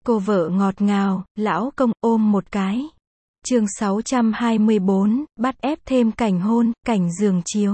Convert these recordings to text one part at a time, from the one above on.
Cô vợ ngọt ngào, lão công ôm một cái. Chương 624, bắt ép thêm cảnh hôn, cảnh giường chiếu.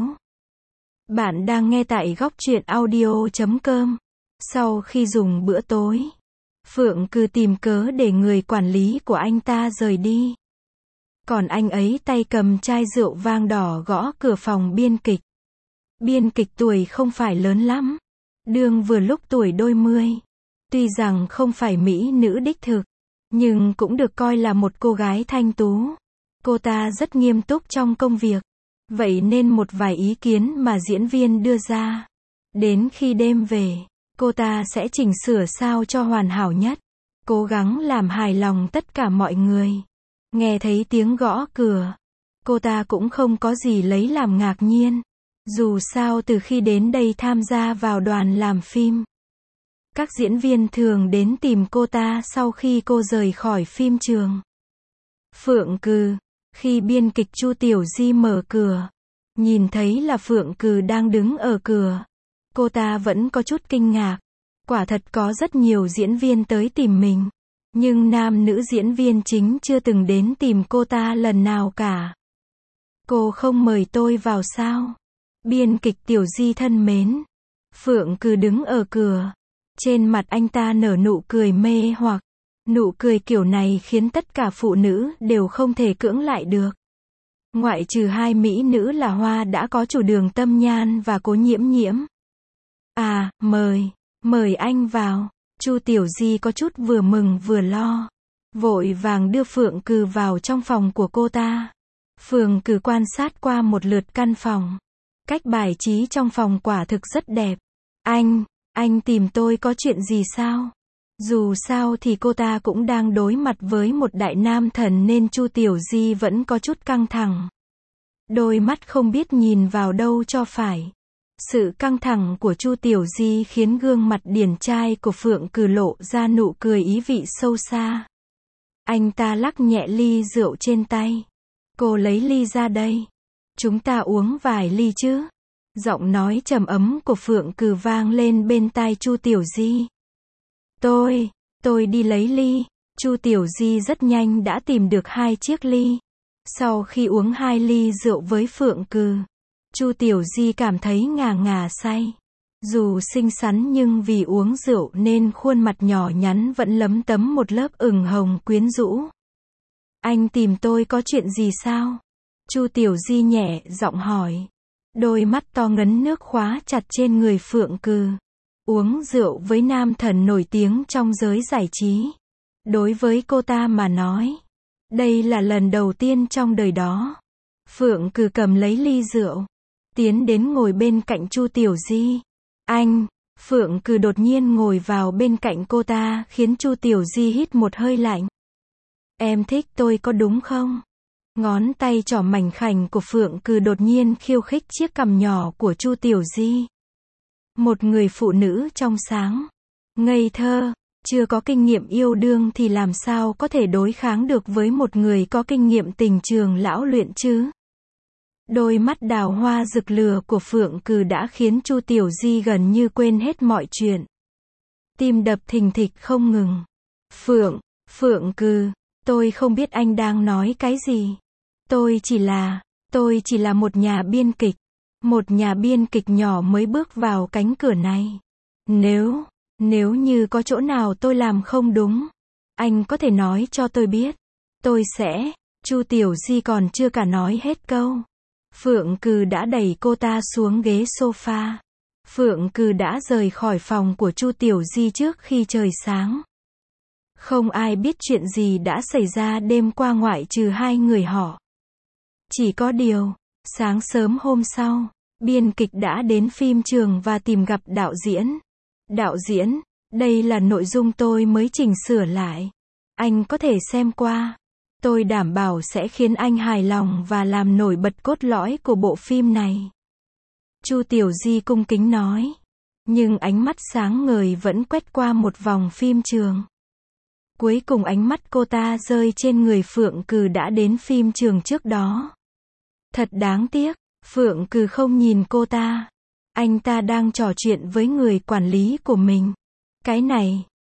Bạn đang nghe tại góc truyện audio.com. Sau khi dùng bữa tối, Phượng cứ tìm cớ để người quản lý của anh ta rời đi. Còn anh ấy tay cầm chai rượu vang đỏ gõ cửa phòng biên kịch. Biên kịch tuổi không phải lớn lắm, đương vừa lúc tuổi đôi mươi. Tuy rằng không phải mỹ nữ đích thực, nhưng cũng được coi là một cô gái thanh tú. Cô ta rất nghiêm túc trong công việc, vậy nên một vài ý kiến mà diễn viên đưa ra, đến khi đêm về, cô ta sẽ chỉnh sửa sao cho hoàn hảo nhất, cố gắng làm hài lòng tất cả mọi người. Nghe thấy tiếng gõ cửa, cô ta cũng không có gì lấy làm ngạc nhiên. Dù sao từ khi đến đây tham gia vào đoàn làm phim, các diễn viên thường đến tìm cô ta sau khi cô rời khỏi phim trường. Phượng Cừ, khi biên kịch Chu Tiểu Di mở cửa, nhìn thấy là Phượng Cừ đang đứng ở cửa, cô ta vẫn có chút kinh ngạc. Quả thật có rất nhiều diễn viên tới tìm mình, nhưng nam nữ diễn viên chính chưa từng đến tìm cô ta lần nào cả. Cô không mời tôi vào sao? Biên kịch Tiểu Di thân mến. Phượng Cừ đứng ở cửa. Trên mặt anh ta nở nụ cười mê hoặc. Nụ cười kiểu này khiến tất cả phụ nữ đều không thể cưỡng lại được. Ngoại trừ hai mỹ nữ là Hoa đã có chủ Đường Tâm Nhan và Cố Nhiễm Nhiễm. À, mời anh vào. Chu Tiểu Di có chút vừa mừng vừa lo. Vội vàng đưa Phượng Cừ vào trong phòng của cô ta. Phượng Cừ quan sát qua một lượt căn phòng. Cách bài trí trong phòng quả thực rất đẹp. Anh tìm tôi có chuyện gì sao? Dù sao thì cô ta cũng đang đối mặt với một đại nam thần nên Chu Tiểu Di vẫn có chút căng thẳng. Đôi mắt không biết nhìn vào đâu cho phải. Sự căng thẳng của Chu Tiểu Di khiến gương mặt điển trai của Phượng Cừ lộ ra nụ cười ý vị sâu xa. Anh ta lắc nhẹ ly rượu trên tay. Cô lấy ly ra đây. Chúng ta uống vài ly chứ? Giọng nói trầm ấm của Phượng Cừ vang lên bên tai Chu Tiểu Di. Tôi đi lấy ly. Chu Tiểu Di rất nhanh đã tìm được 2 chiếc ly. Sau khi uống 2 ly rượu với Phượng Cừ, Chu Tiểu Di cảm thấy ngà say. Dù xinh xắn nhưng vì uống rượu nên khuôn mặt nhỏ nhắn vẫn lấm tấm một lớp ửng hồng quyến rũ. Anh tìm tôi có chuyện gì sao? Chu Tiểu Di nhẹ giọng hỏi. Đôi mắt to ngấn nước khóa chặt trên người Phượng Cừ. Uống rượu với nam thần nổi tiếng trong giới giải trí. Đối với cô ta mà nói, đây là lần đầu tiên trong đời đó. Phượng Cừ cầm lấy ly rượu, tiến đến ngồi bên cạnh Chu Tiểu Di. Phượng Cừ đột nhiên ngồi vào bên cạnh cô ta khiến Chu Tiểu Di hít một hơi lạnh. Em thích tôi có đúng không? Ngón tay trỏ mảnh khảnh của Phượng Cừ đột nhiên khiêu khích chiếc cằm nhỏ của Chu Tiểu Di. Một người phụ nữ trong sáng, ngây thơ, chưa có kinh nghiệm yêu đương thì làm sao có thể đối kháng được với một người có kinh nghiệm tình trường lão luyện chứ? Đôi mắt đào hoa rực lửa của Phượng Cừ đã khiến Chu Tiểu Di gần như quên hết mọi chuyện. Tim đập thình thịch không ngừng. Phượng Cừ, tôi không biết anh đang nói cái gì. Tôi chỉ là một nhà biên kịch. Một nhà biên kịch nhỏ mới bước vào cánh cửa này. Nếu như có chỗ nào tôi làm không đúng, anh có thể nói cho tôi biết. Tôi sẽ. Chu Tiểu Di còn chưa cả nói hết câu. Phượng Cừ đã đẩy cô ta xuống ghế sofa. Phượng Cừ đã rời khỏi phòng của Chu Tiểu Di trước khi trời sáng. Không ai biết chuyện gì đã xảy ra đêm qua ngoại trừ 2 người họ. Chỉ có điều, sáng sớm hôm sau, biên kịch đã đến phim trường và tìm gặp đạo diễn. Đạo diễn, đây là nội dung tôi mới chỉnh sửa lại. Anh có thể xem qua. Tôi đảm bảo sẽ khiến anh hài lòng và làm nổi bật cốt lõi của bộ phim này. Chu Tiểu Di cung kính nói. Nhưng ánh mắt sáng ngời vẫn quét qua một vòng phim trường. Cuối cùng ánh mắt cô ta rơi trên người Phượng Cừ đã đến phim trường trước đó. Thật đáng tiếc, Phượng Cừ không nhìn cô ta. Anh ta đang trò chuyện với người quản lý của mình.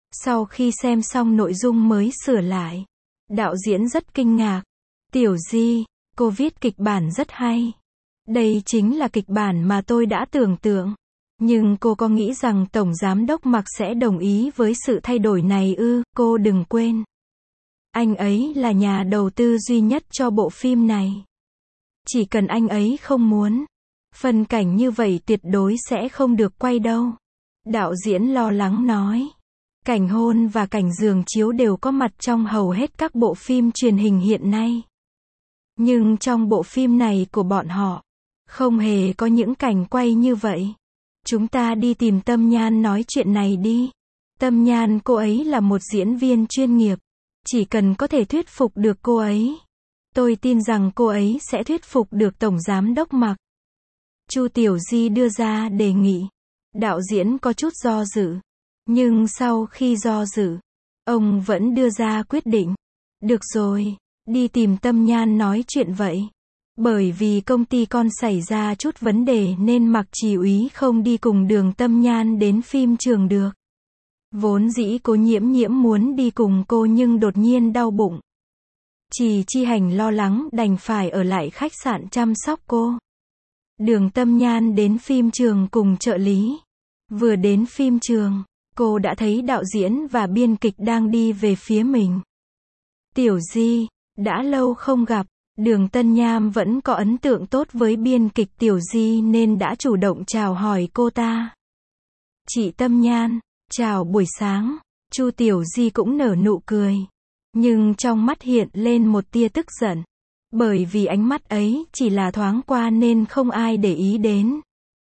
Sau khi xem xong nội dung mới sửa lại, đạo diễn rất kinh ngạc. Tiểu Di, cô viết kịch bản rất hay. Đây chính là kịch bản mà tôi đã tưởng tượng. Nhưng cô có nghĩ rằng Tổng Giám đốc Mạc sẽ đồng ý với sự thay đổi này ư? Cô đừng quên. Anh ấy là nhà đầu tư duy nhất cho bộ phim này. Chỉ cần anh ấy không muốn, phân cảnh như vậy tuyệt đối sẽ không được quay đâu. Đạo diễn lo lắng nói. Cảnh hôn và cảnh giường chiếu đều có mặt trong hầu hết các bộ phim truyền hình hiện nay. Nhưng trong bộ phim này của bọn họ, không hề có những cảnh quay như vậy. Chúng ta đi tìm Tâm Nhan nói chuyện này đi. Tâm Nhan cô ấy là một diễn viên chuyên nghiệp. Chỉ cần có thể thuyết phục được cô ấy, tôi tin rằng cô ấy sẽ thuyết phục được Tổng Giám đốc Mạc. Chu Tiểu Di đưa ra đề nghị. Đạo diễn có chút do dự. Nhưng sau khi do dự, ông vẫn đưa ra quyết định. Được rồi, đi tìm Tâm Nhan nói chuyện vậy. Bởi vì công ty con xảy ra chút vấn đề nên Mạc Chỉ úy không đi cùng Đường Tâm Nhan đến phim trường được. Vốn dĩ Cố Nhiễm Nhiễm muốn đi cùng cô nhưng đột nhiên đau bụng. Trì Chi Hành lo lắng đành phải ở lại khách sạn chăm sóc cô. Đường Tâm Nhan đến phim trường cùng trợ lý. Vừa đến phim trường, cô đã thấy đạo diễn và biên kịch đang đi về phía mình. Tiểu Di, đã lâu không gặp. Đường Tân Nham vẫn có ấn tượng tốt với biên kịch Tiểu Di nên đã chủ động chào hỏi cô ta. Chị Tâm Nhan, chào buổi sáng. Chu Tiểu Di cũng nở nụ cười. Nhưng trong mắt hiện lên một tia tức giận. Bởi vì ánh mắt ấy chỉ là thoáng qua nên không ai để ý đến.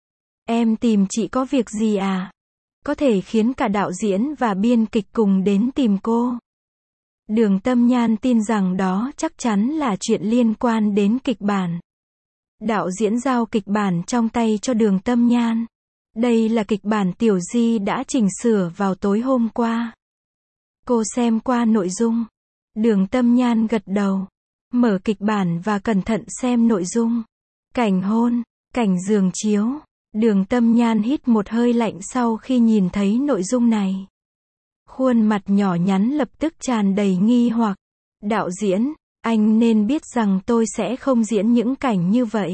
Em tìm chị có việc gì à? Có thể khiến cả đạo diễn và biên kịch cùng đến tìm cô. Đường Tâm Nhan tin rằng đó chắc chắn là chuyện liên quan đến kịch bản. Đạo diễn giao kịch bản trong tay cho Đường Tâm Nhan. Đây là kịch bản Tiểu Di đã chỉnh sửa vào tối hôm qua. Cô xem qua nội dung. Đường Tâm Nhan gật đầu. Mở kịch bản và cẩn thận xem nội dung. Cảnh hôn, cảnh giường chiếu. Đường Tâm Nhan hít một hơi lạnh sau khi nhìn thấy nội dung này. Khuôn mặt nhỏ nhắn lập tức tràn đầy nghi hoặc. Đạo diễn, anh nên biết rằng tôi sẽ không diễn những cảnh như vậy.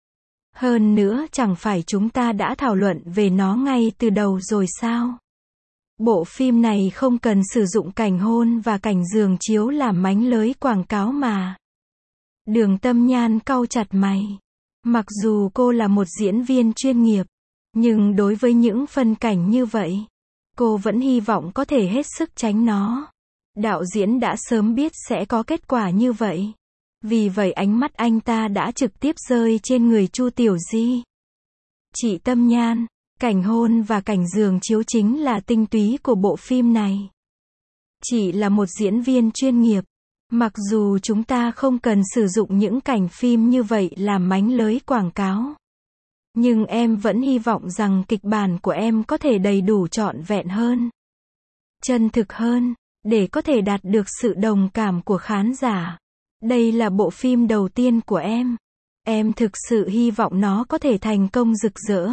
Hơn nữa chẳng phải chúng ta đã thảo luận về nó ngay từ đầu rồi sao? Bộ phim này không cần sử dụng cảnh hôn và cảnh giường chiếu làm mánh lới quảng cáo mà. Đường Tâm Nhan cau chặt mày. Mặc dù cô là một diễn viên chuyên nghiệp, nhưng đối với những phân cảnh như vậy, cô vẫn hy vọng có thể hết sức tránh nó. Đạo diễn đã sớm biết sẽ có kết quả như vậy. Vì vậy ánh mắt anh ta đã trực tiếp rơi trên người Chu Tiểu Di. Chị Tâm Nhan, cảnh hôn và cảnh giường chiếu chính là tinh túy của bộ phim này. Chị là một diễn viên chuyên nghiệp. Mặc dù chúng ta không cần sử dụng những cảnh phim như vậy làm mánh lới quảng cáo. Nhưng em vẫn hy vọng rằng kịch bản của em có thể đầy đủ trọn vẹn hơn. Chân thực hơn, để có thể đạt được sự đồng cảm của khán giả. Đây là bộ phim đầu tiên của em. Em thực sự hy vọng nó có thể thành công rực rỡ.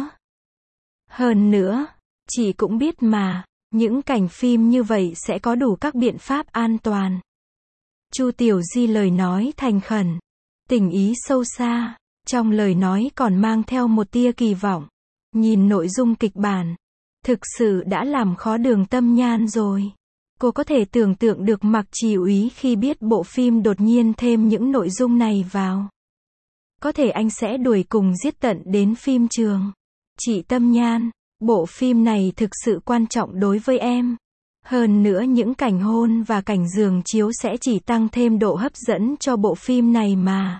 Hơn nữa, chị cũng biết mà, những cảnh phim như vậy sẽ có đủ các biện pháp an toàn. Chu Tiểu Di lời nói thành khẩn, tình ý sâu xa, trong lời nói còn mang theo một tia kỳ vọng. Nhìn nội dung kịch bản, thực sự đã làm khó Đường Tâm Nhan rồi. Cô có thể tưởng tượng được Mạc Chỉ úy khi biết bộ phim đột nhiên thêm những nội dung này vào. Có thể anh sẽ đuổi cùng giết tận đến phim trường. Chị Tâm Nhan, bộ phim này thực sự quan trọng đối với em. Hơn nữa những cảnh hôn và cảnh giường chiếu sẽ chỉ tăng thêm độ hấp dẫn cho bộ phim này mà.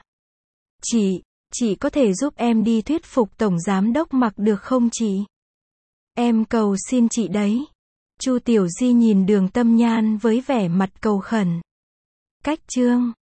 Chị có thể giúp em đi thuyết phục Tổng Giám đốc Mạc được không chị? Em cầu xin chị đấy. Chu Tiểu Di nhìn Đường Tâm Nhan với vẻ mặt cầu khẩn. Cách chương